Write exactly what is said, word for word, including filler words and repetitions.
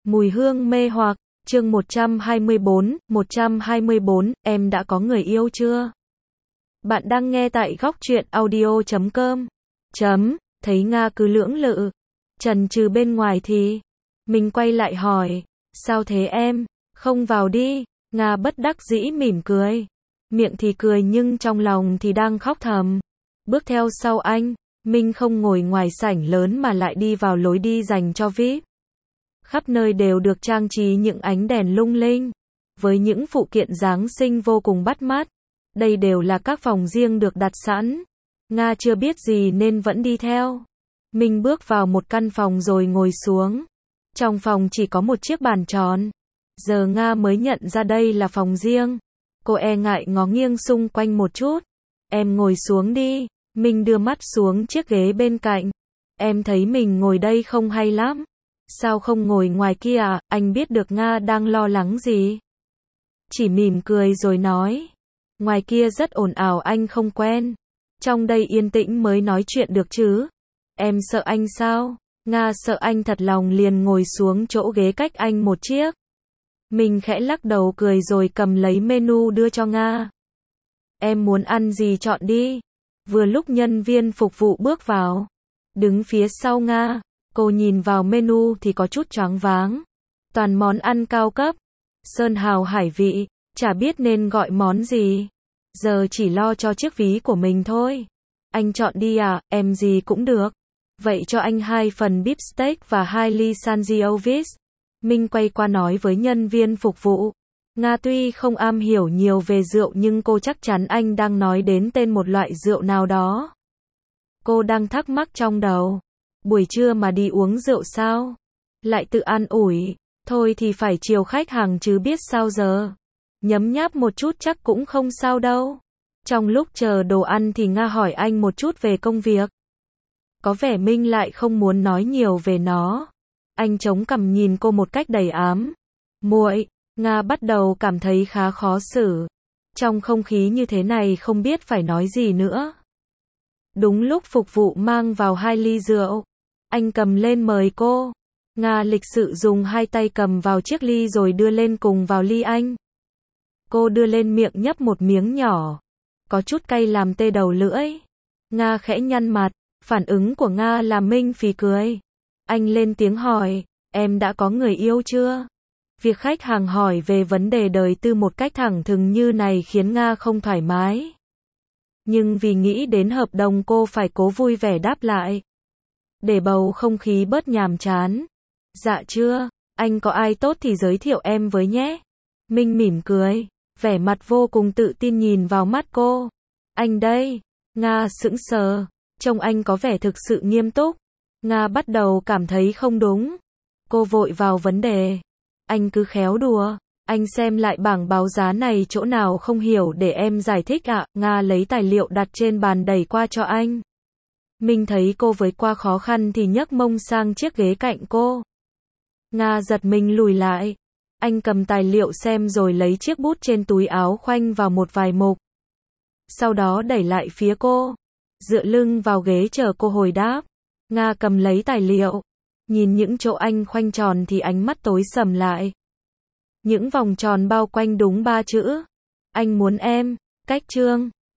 Mùi hương mê hoặc, chương một trăm hai mươi bốn, một trăm hai mươi bốn, em đã có người yêu chưa? Bạn đang nghe tại góc truyện audio chấm com. Chấm, thấy Nga cứ lưỡng lự, chần chừ bên ngoài thì, mình quay lại hỏi, sao thế em, không vào đi, Nga bất đắc dĩ mỉm cười. Miệng thì cười nhưng trong lòng thì đang khóc thầm. Bước theo sau anh, Minh không ngồi ngoài sảnh lớn mà lại đi vào lối đi dành cho vi ai pi. Khắp nơi đều được trang trí những ánh đèn lung linh, với những phụ kiện Giáng sinh vô cùng bắt mắt. Đây đều là các phòng riêng được đặt sẵn. Nga chưa biết gì nên vẫn đi theo. Minh bước vào một căn phòng rồi ngồi xuống. Trong phòng chỉ có một chiếc bàn tròn. Giờ Nga mới nhận ra đây là phòng riêng. Cô e ngại ngó nghiêng xung quanh một chút. Em ngồi xuống đi. Minh đưa mắt xuống chiếc ghế bên cạnh. Em thấy mình ngồi đây không hay lắm. Sao không ngồi ngoài kia à? Anh biết được Nga đang lo lắng gì. Chỉ mỉm cười rồi nói. Ngoài kia rất ồn ào, anh không quen. Trong đây yên tĩnh mới nói chuyện được chứ. Em sợ anh sao? Nga sợ anh thật lòng liền ngồi xuống chỗ ghế cách anh một chiếc. Mình khẽ lắc đầu cười rồi cầm lấy menu đưa cho Nga. Em muốn ăn gì chọn đi. Vừa lúc nhân viên phục vụ bước vào, đứng phía sau Nga, cô nhìn vào menu thì có chút choáng váng. Toàn món ăn cao cấp, sơn hào hải vị, chả biết nên gọi món gì. Giờ chỉ lo cho chiếc ví của mình thôi. Anh chọn đi à, em gì cũng được. Vậy cho anh hai phần beef steak và hai ly Sangiovese. Minh quay qua nói với nhân viên phục vụ. Nga tuy không am hiểu nhiều về rượu nhưng cô chắc chắn anh đang nói đến tên một loại rượu nào đó. Cô đang thắc mắc trong đầu. Buổi trưa mà đi uống rượu sao? Lại tự an ủi. Thôi thì phải chiều khách hàng chứ biết sao giờ. Nhấm nháp một chút chắc cũng không sao đâu. Trong lúc chờ đồ ăn thì Nga hỏi anh một chút về công việc. Có vẻ Minh lại không muốn nói nhiều về nó. Anh chống cằm nhìn cô một cách đầy ám. Muội. Nga bắt đầu cảm thấy khá khó xử. Trong không khí như thế này không biết phải nói gì nữa. Đúng lúc phục vụ mang vào hai ly rượu. Anh cầm lên mời cô. Nga lịch sự dùng hai tay cầm vào chiếc ly rồi đưa lên cùng vào ly anh. Cô đưa lên miệng nhấp một miếng nhỏ. Có chút cay làm tê đầu lưỡi. Nga khẽ nhăn mặt. Phản ứng của Nga làm Minh phì cười. Anh lên tiếng hỏi. Em đã có người yêu chưa? Việc khách hàng hỏi về vấn đề đời tư một cách thẳng thừng như này khiến Nga không thoải mái. Nhưng vì nghĩ đến hợp đồng cô phải cố vui vẻ đáp lại. Để bầu không khí bớt nhàm chán. Dạ chưa, anh có ai tốt thì giới thiệu em với nhé. Minh mỉm cười, vẻ mặt vô cùng tự tin nhìn vào mắt cô. Anh đây. Nga sững sờ, trông anh có vẻ thực sự nghiêm túc. Nga bắt đầu cảm thấy không đúng. Cô vội vào vấn đề. Anh cứ khéo đùa, anh xem lại bảng báo giá này chỗ nào không hiểu để em giải thích ạ. À? Nga lấy tài liệu đặt trên bàn đẩy qua cho anh. Minh thấy cô với qua khó khăn thì nhấc mông sang chiếc ghế cạnh cô. Nga giật mình lùi lại. Anh cầm tài liệu xem rồi lấy chiếc bút trên túi áo khoanh vào một vài mục. Sau đó đẩy lại phía cô. Dựa lưng vào ghế chờ cô hồi đáp. Nga cầm lấy tài liệu. Nhìn những chỗ anh khoanh tròn thì ánh mắt tối sầm lại. Những vòng tròn bao quanh đúng ba chữ. Anh muốn em, cách chương.